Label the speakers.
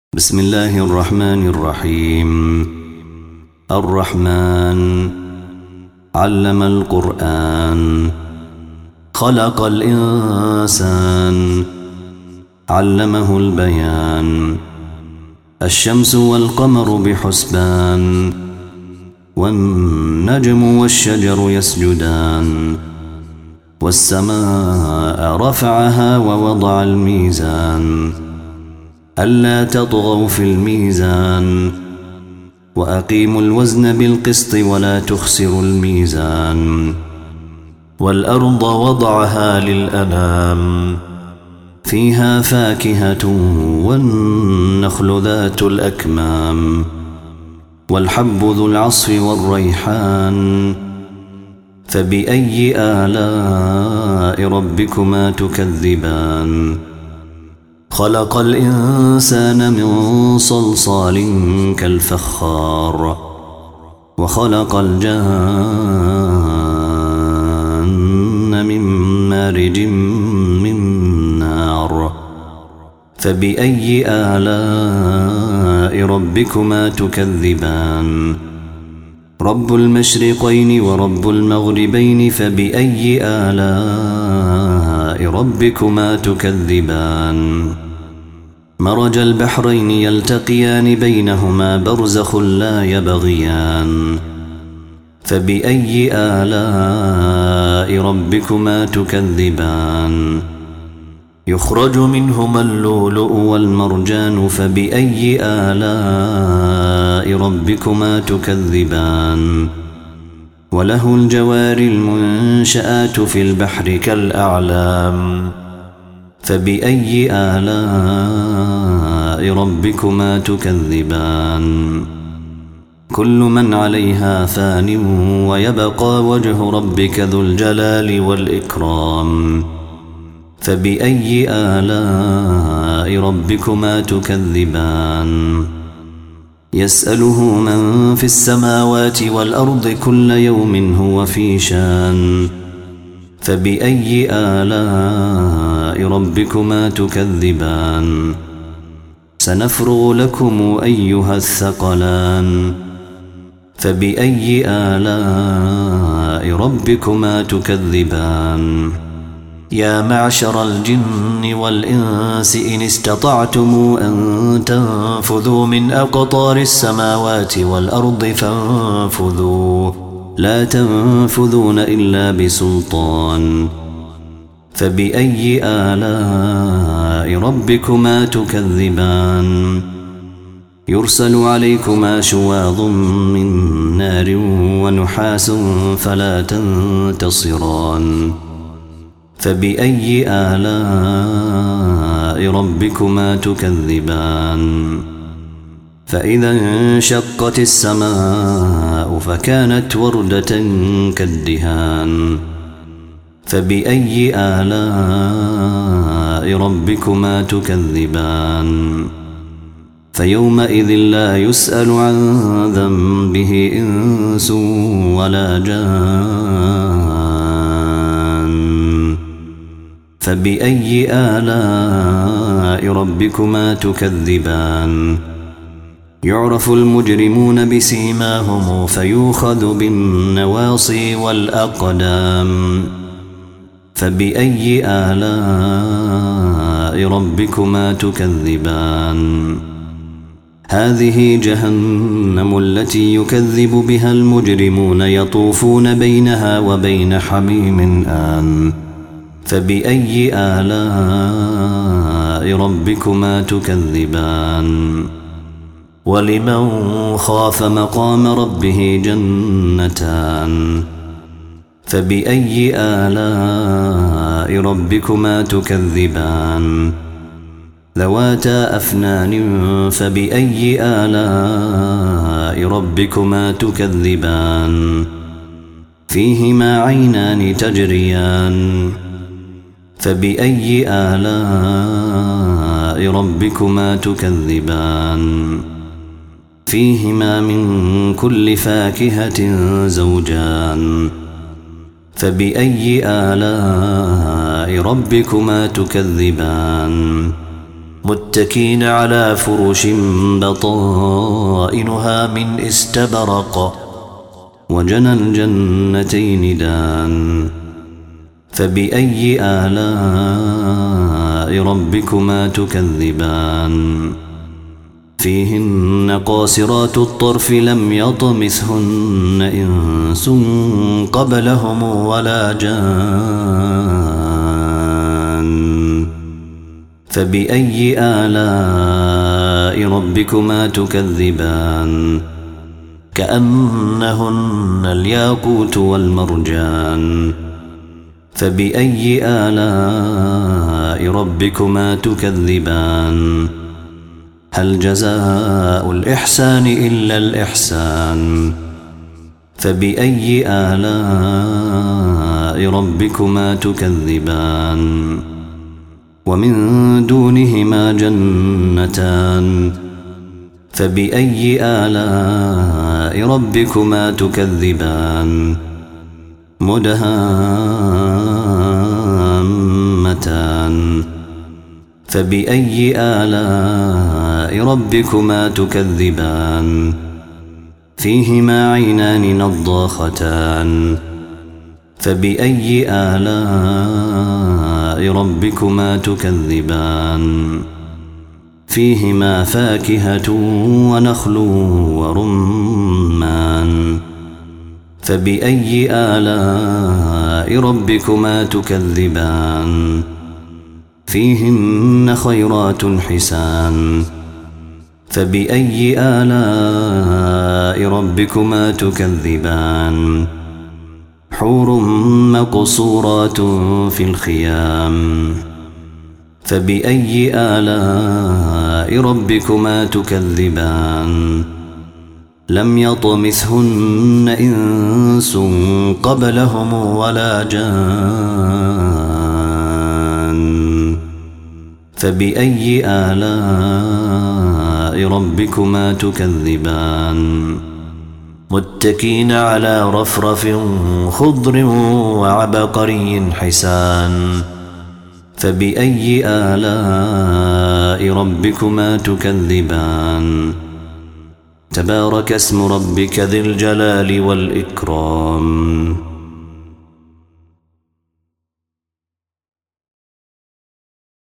Speaker 1: بسم الله الرحمن الرحيم. الرحمن علم القرآن، خلق الإنسان، علمه البيان. الشمس والقمر بحسبان، والنجم والشجر يسجدان. والسماء رفعها ووضع الميزان، ألا تطغوا في الميزان، وأقيموا الوزن بالقسط ولا تخسروا الميزان. والأرض وضعها للأنام، فيها فاكهة والنخل ذات الأكمام، والحب ذو العصف والريحان. فبأي آلاء ربكما تكذبان؟ خلق الإنسان من صلصال كالفخار، وخلق الجان من مارج من نار. فبأي آلاء ربكما تكذبان؟ رب المشرقين ورب المغربين، فبأي آلاء ربكما تكذبان؟ مرج البحرين يلتقيان، بينهما برزخ لا يبغيان. فبأي آلاء ربكما تكذبان؟ يخرج منهما اللؤلؤ والمرجان. فبأي آلاء ربكما تكذبان؟ وله الجوار المنشآت في البحر كالأعلام. فبأي آلاء ربكما تكذبان؟ كل من عليها فان، ويبقى وجه ربك ذو الجلال والإكرام. فبأي آلاء ربكما تكذبان؟ يسأله من في السماوات والأرض كل يوم هو في شان. فبأي آلاء ربكما تكذبان؟ سنفرغ لكم أيها الثقلان. فبأي آلاء ربكما تكذبان؟ يا معشر الجن والإنس إن استطعتم أن تنفذوا من أقطار السماوات والأرض فانفذوا، لا تنفذون إلا بسلطان. فبأي آلاء ربكما تكذبان؟ يرسل عليكما شواظ من نار ونحاس فلا تنتصران. فبأي آلاء ربكما تكذبان؟ فإذا انشقت السماء فكانت وردة كالدهان. فبأي آلاء ربكما تكذبان؟ فيومئذ لا يسأل عن ذنبه إنس ولا جان. فبأي آلاء ربكما تكذبان؟ يعرف المجرمون بسيماهم فيؤخذ بالنواصي والأقدام. فبأي آلاء ربكما تكذبان؟ هذه جهنم التي يكذب بها المجرمون، يطوفون بينها وبين حميم آن. فبأي آلاء ربكما تكذبان؟ ولمن خاف مقام ربه جنتان. فبأي آلاء ربكما تكذبان؟ ذواتا أفنان. فبأي آلاء ربكما تكذبان؟ فيهما عينان تجريان. فبأي آلاء ربكما تكذبان؟ فيهما من كل فاكهة زوجان. فبأي آلاء ربكما تكذبان؟ متكين على فرش بطائنها من استبرق وجنى الجنتين دان فبأي آلاء ربكما تكذبان فيهن قاصرات الطرف لم يطمثهن إنس قبلهم ولا جان فبأي آلاء ربكما تكذبان كأنهن الياقوت والمرجان فبأي آلاء ربكما تكذبان هل جزاء الإحسان إلا الإحسان فبأي آلاء ربكما تكذبان ومن دونهما جنتان فبأي آلاء ربكما تكذبان مدهامتان فبأي آلاء ربكما تكذبان فيهما عينان نضاختان فبأي آلاء ربكما تكذبان فيهما فاكهة ونخل ورمان فبأي آلاء ربكما تكذبان فيهن خيرات حسان فبأي آلاء ربكما تكذبان حور مقصورات في الخيام فبأي آلاء ربكما تكذبان لم يطمثهن إنس قبلهم ولا جان فبأي آلاء ربكما تكذبان متكين على رفرف خضر وعبقري حسان فبأي آلاء ربكما تكذبان تبارك اسم ربك ذي الجلال والإكرام